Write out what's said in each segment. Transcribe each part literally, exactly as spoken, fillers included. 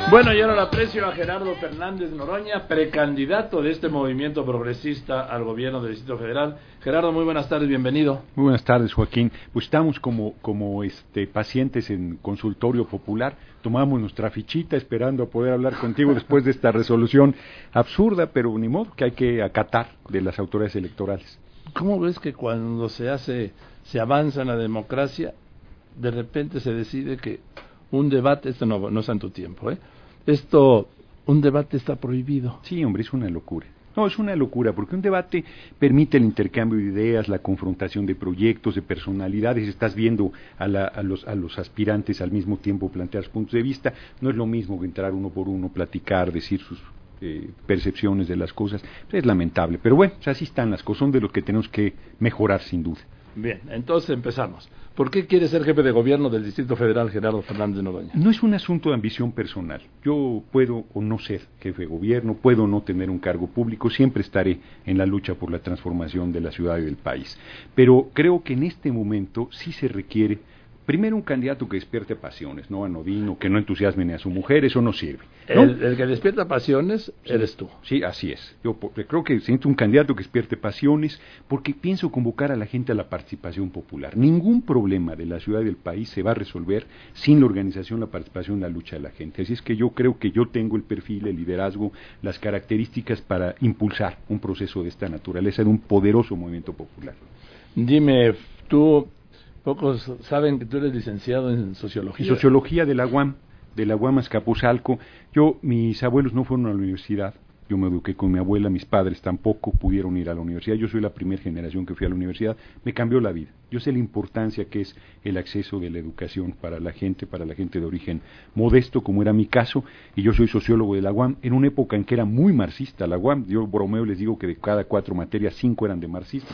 Bueno, y ahora le aprecio a Gerardo Fernández Noroña, precandidato de este movimiento progresista al gobierno del Distrito Federal. Gerardo, muy buenas tardes, bienvenido. Muy buenas tardes, Joaquín. Pues estamos como, como este, pacientes en consultorio popular, tomamos nuestra fichita esperando a poder hablar contigo después de esta resolución absurda, pero ni modo, que hay que acatar de las autoridades electorales. ¿Cómo ves que cuando se hace, se avanza en la democracia, de repente se decide que un debate, esto no, no es en tu tiempo, ¿eh? Esto, un debate está prohibido? Sí, hombre, es una locura. No, es una locura, porque un debate permite el intercambio de ideas, la confrontación de proyectos, de personalidades. Estás viendo a, la, a, los, a los aspirantes al mismo tiempo plantear sus puntos de vista. No es lo mismo que entrar uno por uno, platicar, decir sus eh, percepciones de las cosas. Es lamentable, pero bueno, así están las cosas, son de los que tenemos que mejorar sin duda. Bien, entonces empezamos. ¿Por qué quiere ser jefe de gobierno del Distrito Federal, Gerardo Fernández Noroña? No es un asunto de ambición personal. Yo puedo o no ser jefe de gobierno, puedo no tener un cargo público, siempre estaré en la lucha por la transformación de la ciudad y del país. Pero creo que en este momento sí se requiere, primero, un candidato que despierte pasiones, no anodino, que no entusiasme ni a su mujer, eso no sirve, ¿no? El, el que despierta pasiones sí, eres tú. Sí, así es. Yo por, creo que siento un candidato que despierte pasiones, porque pienso convocar a la gente a la participación popular. Ningún problema de la ciudad y del país se va a resolver sin la organización, la participación, la lucha de la gente. Así es que yo creo que yo tengo el perfil, el liderazgo, las características para impulsar un proceso de esta naturaleza de un poderoso movimiento popular. Dime, tú... Pocos saben que tú eres licenciado en Sociología. En Sociología de la U A M, de la U A M Azcapotzalco. Yo, mis abuelos no fueron a la universidad, yo me eduqué con mi abuela, mis padres tampoco pudieron ir a la universidad, yo soy la primera generación que fui a la universidad, me cambió la vida. Yo sé la importancia que es el acceso de la educación para la gente, para la gente de origen modesto, como era mi caso, y yo soy sociólogo de la U A M, en una época en que era muy marxista la U A M, yo bromeo, les digo que de cada cuatro materias, cinco eran de marxismo.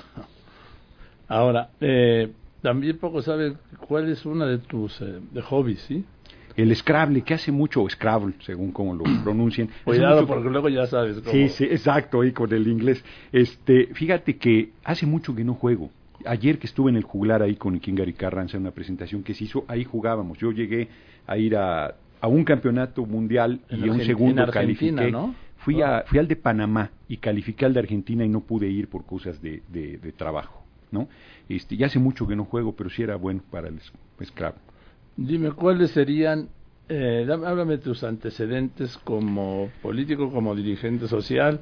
Ahora, eh... también poco sabe cuál es una de tus eh, de hobbies, ¿sí? El Scrabble, que hace mucho, Scrabble, según como lo pronuncien. Cuidado, mucho... porque luego ya sabes cómo. Sí, sí, exacto, ahí con el inglés. Este, fíjate que hace mucho que no juego. Ayer que estuve en el juglar ahí con Ikingari Carranza en una presentación que se hizo, ahí jugábamos. Yo llegué a ir a, a un campeonato mundial en y a un Argent- segundo en Argentina, califiqué. ¿no? Fui, a, fui al de Panamá y califiqué al de Argentina y no pude ir por cosas de, de, de trabajo, ¿no? Este, ya hace mucho que no juego, pero sí era bueno para el Scrabble. Dime, ¿cuáles serían, eh, dame, háblame de tus antecedentes como político, como dirigente social,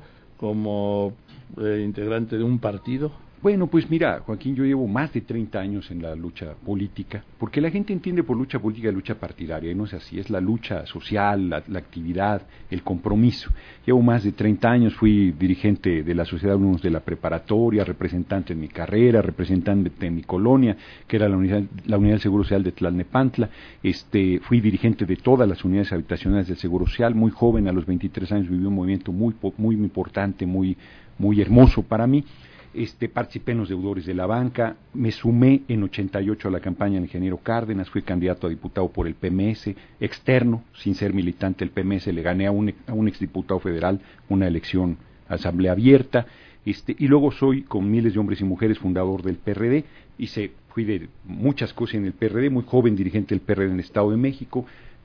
como eh, integrante de un partido? Bueno, pues mira, Joaquín, yo llevo más de treinta años en la lucha política, porque la gente entiende por lucha política lucha partidaria, y no es así, es la lucha social, la, la actividad, el compromiso. Llevo más de treinta años, fui dirigente de la Sociedad de Alumnos de la Preparatoria, representante en mi carrera, representante en mi colonia, que era la unidad, la unidad del Seguro Social de Tlalnepantla, este, fui dirigente de todas las unidades habitacionales del Seguro Social, muy joven, a los veintitrés años viví un movimiento muy, muy importante, muy, muy hermoso para mí. Este, participé en los deudores de la banca, me sumé en ochenta y ocho a la campaña del ingeniero Cárdenas, fui candidato a diputado por el P M S, externo, sin ser militante del P M S, le gané a un, a un exdiputado federal una elección a asamblea abierta, este, y luego soy, con miles de hombres y mujeres, fundador del P R D, hice, fui de muchas cosas en el P R D, muy joven dirigente del P R D en el Estado de México,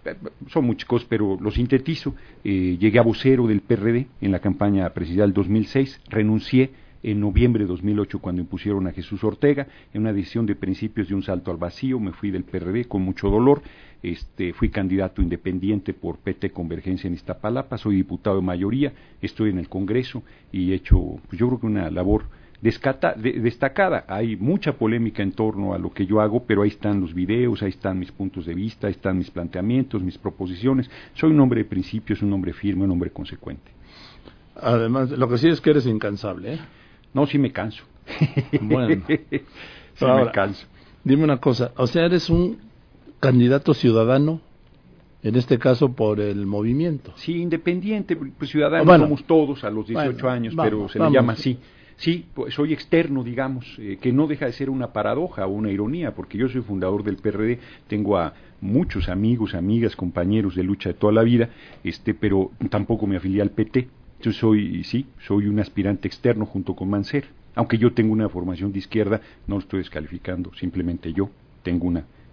son muchas cosas, pero lo sintetizo, eh, llegué a vocero del P R D en la campaña presidencial dos mil seis, renuncié en noviembre de dos mil ocho cuando impusieron a Jesús Ortega, en una decisión de principios de un salto al vacío, me fui del P R D con mucho dolor, este, fui candidato independiente por P T Convergencia en Iztapalapa, soy diputado de mayoría, estoy en el Congreso y he hecho, pues yo creo que una labor descata, de, destacada. Hay mucha polémica en torno a lo que yo hago, pero ahí están los videos, ahí están mis puntos de vista, ahí están mis planteamientos, mis proposiciones. Soy un hombre de principios, un hombre firme, un hombre consecuente. Además, lo que sí es que eres incansable, ¿eh? No, sí me canso. Bueno, sí ahora, me canso. Dime una cosa, o sea, eres un candidato ciudadano, en este caso por el movimiento. Sí, independiente, pues ciudadanos bueno, somos todos a los dieciocho bueno, años, vamos, pero se vamos. le llama así. Sí, pues soy externo, digamos, eh, que no deja de ser una paradoja o una ironía, porque yo soy fundador del P R D, tengo a muchos amigos, amigas, compañeros de lucha de toda la vida, este, pero tampoco me afilié al P T. Yo soy, sí, soy un aspirante externo junto con Mancera. Aunque yo tengo una formación de izquierda, no lo estoy descalificando, simplemente yo tengo una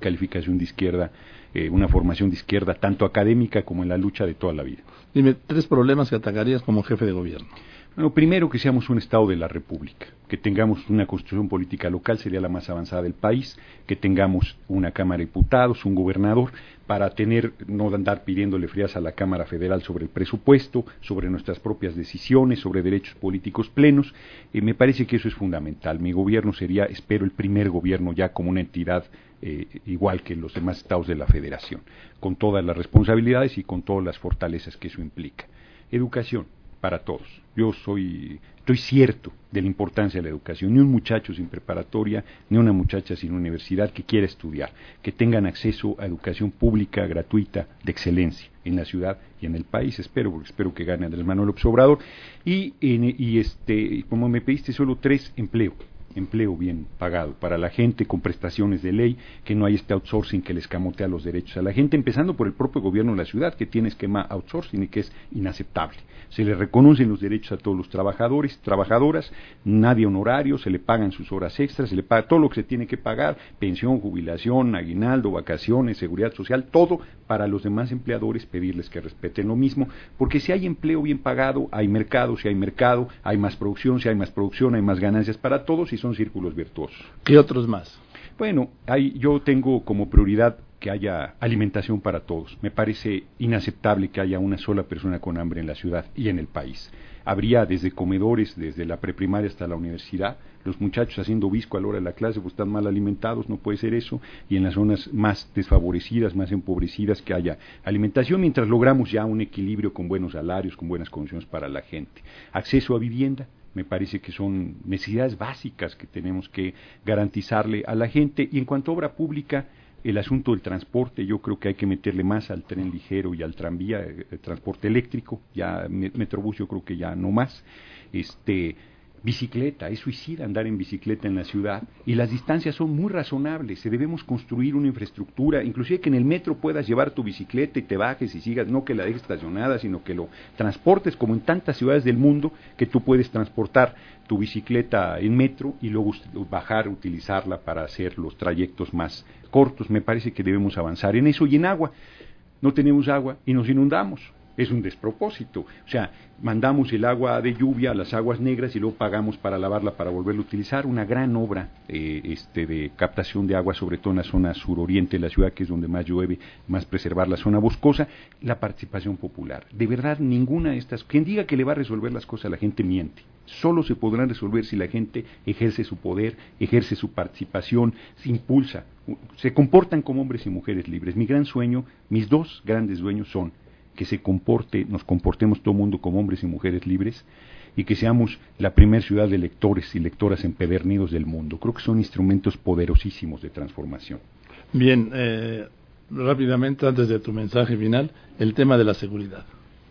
calificación de izquierda, eh, una formación de izquierda tanto académica como en la lucha de toda la vida. Dime, tres problemas que atacarías como jefe de gobierno. Bueno, primero que seamos un Estado de la República, que tengamos una constitución política local, sería la más avanzada del país, que tengamos una Cámara de Diputados, un gobernador, para tener, no andar pidiéndole frías a la Cámara Federal sobre el presupuesto, sobre nuestras propias decisiones, sobre derechos políticos plenos. Eh, me parece que eso es fundamental. Mi gobierno sería, espero, el primer gobierno ya como una entidad eh, igual que los demás estados de la Federación, con todas las responsabilidades y con todas las fortalezas que eso implica. Educación para todos. Yo soy, estoy cierto de la importancia de la educación. Ni un muchacho sin preparatoria, ni una muchacha sin universidad que quiera estudiar, que tengan acceso a educación pública, gratuita, de excelencia, en la ciudad y en el país. Espero, porque espero que gane Andrés Manuel López Obrador. Y, y, y este, como me pediste, solo tres, empleo. Empleo bien pagado para la gente con prestaciones de ley, que no hay este outsourcing que les camotea los derechos a la gente, empezando por el propio gobierno de la ciudad, que tiene esquema outsourcing y que es inaceptable. Se le reconocen los derechos a todos los trabajadores, trabajadoras, nadie honorario, se le pagan sus horas extras, se le paga todo lo que se tiene que pagar, pensión, jubilación, aguinaldo, vacaciones, seguridad social, todo para los demás empleadores, pedirles que respeten lo mismo, porque si hay empleo bien pagado, hay mercado, si hay mercado, hay más producción, si hay más producción, hay más ganancias para todos y son círculos virtuosos. ¿Qué otros más? Bueno, hay, yo tengo como prioridad que haya alimentación para todos. Me parece inaceptable que haya una sola persona con hambre en la ciudad y en el país. Habría desde comedores, desde la preprimaria hasta la universidad, los muchachos haciendo visco a la hora de la clase pues están mal alimentados, no puede ser eso, y en las zonas más desfavorecidas, más empobrecidas, que haya alimentación, mientras logramos ya un equilibrio con buenos salarios, con buenas condiciones para la gente. Acceso a vivienda, me parece que son necesidades básicas que tenemos que garantizarle a la gente. Y en cuanto a obra pública, el asunto del transporte, yo creo que hay que meterle más al tren ligero y al tranvía, el transporte eléctrico, ya Metrobús yo creo que ya no más. Este, bicicleta, es suicida andar en bicicleta en la ciudad, y las distancias son muy razonables, se debemos construir una infraestructura, inclusive que en el metro puedas llevar tu bicicleta y te bajes y sigas, no que la dejes estacionada, sino que lo transportes como en tantas ciudades del mundo, que tú puedes transportar tu bicicleta en metro y luego bajar, utilizarla para hacer los trayectos más cortos. Me parece que debemos avanzar en eso. Y en agua, no tenemos agua y nos inundamos. Es un despropósito, o sea, mandamos el agua de lluvia a las aguas negras y luego pagamos para lavarla, para volverla a utilizar. Una gran obra eh, este, de captación de agua, sobre todo en la zona suroriente de la ciudad, que es donde más llueve, más preservar la zona boscosa. La participación popular, de verdad ninguna de estas, quien diga que le va a resolver las cosas a la gente miente. Solo se podrán resolver si la gente ejerce su poder, ejerce su participación, se impulsa, se comportan como hombres y mujeres libres. Mi gran sueño, mis dos grandes sueños son que se comporte, nos comportemos todo el mundo como hombres y mujeres libres, y que seamos la primer ciudad de lectores y lectoras empedernidos del mundo. Creo que son instrumentos poderosísimos de transformación. Bien, eh, rápidamente, antes de tu mensaje final, el tema de la seguridad.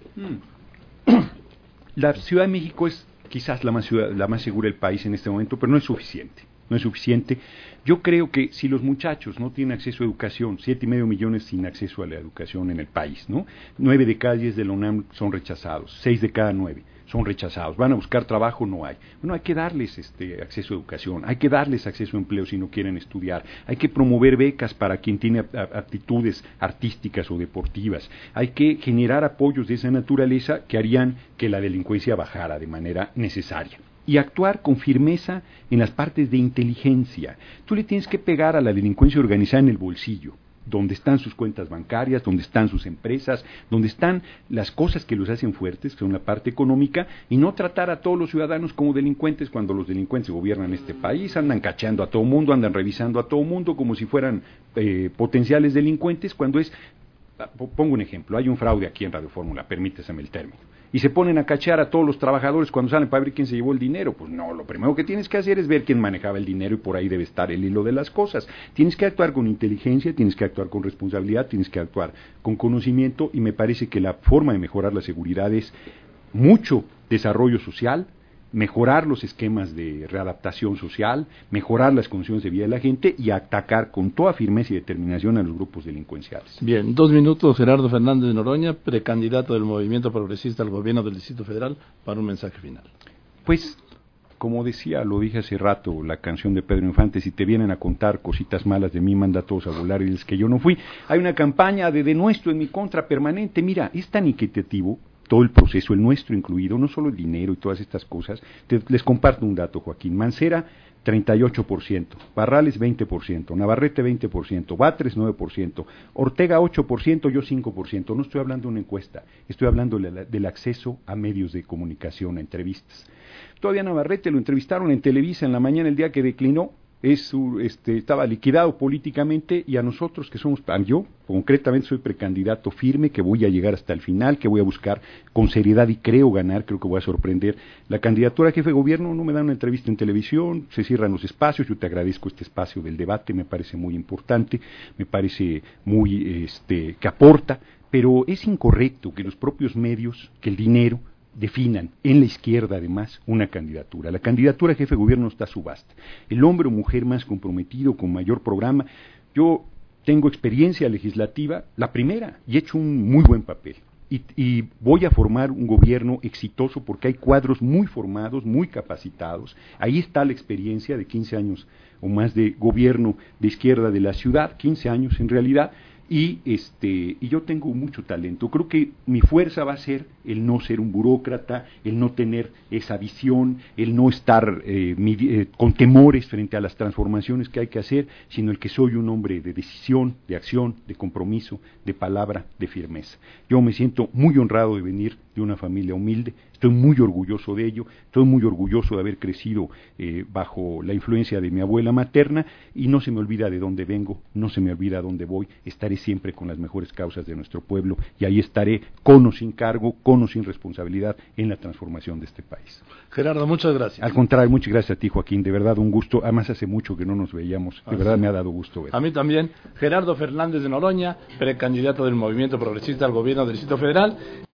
Hmm. La Ciudad de México es quizás la más, ciudad, la más segura del país en este momento, pero no es suficiente. No es suficiente. Yo creo que si los muchachos no tienen acceso a educación, siete y medio millones sin acceso a la educación en el país, ¿no? Nueve de cada diez de la UNAM son rechazados, seis de cada nueve son rechazados. Van a buscar trabajo, no hay. Bueno, hay que darles este acceso a educación, hay que darles acceso a empleo si no quieren estudiar, hay que promover becas para quien tiene aptitudes artísticas o deportivas, hay que generar apoyos de esa naturaleza que harían que la delincuencia bajara de manera necesaria. Y actuar con firmeza en las partes de inteligencia. Tú le tienes que pegar a la delincuencia organizada en el bolsillo, donde están sus cuentas bancarias, donde están sus empresas, donde están las cosas que los hacen fuertes, que son la parte económica, y no tratar a todos los ciudadanos como delincuentes cuando los delincuentes gobiernan este país, andan cacheando a todo mundo, andan revisando a todo mundo como si fueran eh, potenciales delincuentes, cuando es, pongo un ejemplo, hay un fraude aquí en Radio Fórmula, permíteseme el término, y se ponen a cachear a todos los trabajadores cuando salen para ver quién se llevó el dinero. Pues no, lo primero que tienes que hacer es ver quién manejaba el dinero, y por ahí debe estar el hilo de las cosas. Tienes que actuar con inteligencia, tienes que actuar con responsabilidad, tienes que actuar con conocimiento, y me parece que la forma de mejorar la seguridad es mucho desarrollo social, mejorar los esquemas de readaptación social, mejorar las condiciones de vida de la gente y atacar con toda firmeza y determinación a los grupos delincuenciales. Bien, dos minutos, Gerardo Fernández de Noroña, precandidato del Movimiento Progresista al Gobierno del Distrito Federal, para un mensaje final. Pues, como decía, lo dije hace rato, la canción de Pedro Infante, si te vienen a contar cositas malas de mí, manda a todos a volar y dices que yo no fui. Hay una campaña de denuestro en mi contra permanente. Mira, es tan equitativo todo el proceso, el nuestro incluido, no solo el dinero y todas estas cosas. Te, les comparto un dato, Joaquín. Mancera, treinta y ocho por ciento, Barrales veinte por ciento, Navarrete veinte por ciento, Batres nueve por ciento, Ortega ocho por ciento, yo cinco por ciento. No estoy hablando de una encuesta, estoy hablando de la, del acceso a medios de comunicación, a entrevistas. Todavía Navarrete lo entrevistaron en Televisa en la mañana el día que declinó, es, este, estaba liquidado políticamente, y a nosotros que somos, yo concretamente soy precandidato firme, que voy a llegar hasta el final, que voy a buscar con seriedad y creo ganar, creo que voy a sorprender la candidatura a jefe de gobierno. No me dan una entrevista en televisión, se cierran los espacios. Yo te agradezco este espacio del debate, me parece muy importante, me parece muy, este, que aporta, pero es incorrecto que los propios medios, que el dinero, definan, en la izquierda además, una candidatura. La candidatura a jefe de gobierno está a subasta. El hombre o mujer más comprometido, con mayor programa. Yo tengo experiencia legislativa, la primera, y he hecho un muy buen papel. Y, y voy a formar un gobierno exitoso porque hay cuadros muy formados, muy capacitados. Ahí está la experiencia de quince años o más de gobierno de izquierda de la ciudad, quince años en realidad. Y este y yo tengo mucho talento. Creo que mi fuerza va a ser el no ser un burócrata, el no tener esa visión, el no estar eh, mi, eh, con temores frente a las transformaciones que hay que hacer, sino el que soy un hombre de decisión, de acción, de compromiso, de palabra, de firmeza. Yo me siento muy honrado de venir de una familia humilde, estoy muy orgulloso de ello, estoy muy orgulloso de haber crecido eh, bajo la influencia de mi abuela materna, y no se me olvida de dónde vengo, no se me olvida a dónde voy. Estaré siempre con las mejores causas de nuestro pueblo, y ahí estaré, con o sin cargo, con o sin responsabilidad, en la transformación de este país. Gerardo, muchas gracias. Al contrario, muchas gracias a ti, Joaquín, de verdad un gusto. Además hace mucho que no nos veíamos, de verdad me ha dado gusto ver. A mí también. Gerardo Fernández de Noroña, precandidato del Movimiento Progresista al gobierno del Distrito Federal.